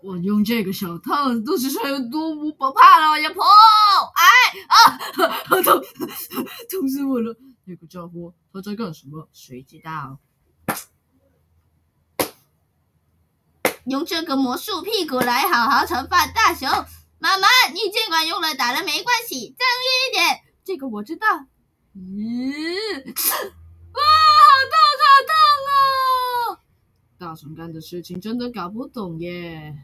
我用这个小烫子，都是有多么不怕了呀！砰！痛死我了！那个家伙他在干什么？谁知道？用这个魔术屁股来好好惩罚大熊。妈妈，你尽管用了打了没关系，正义一点。这个我知道。咦，哇，好痛啊！大熊干的事情真的搞不懂耶。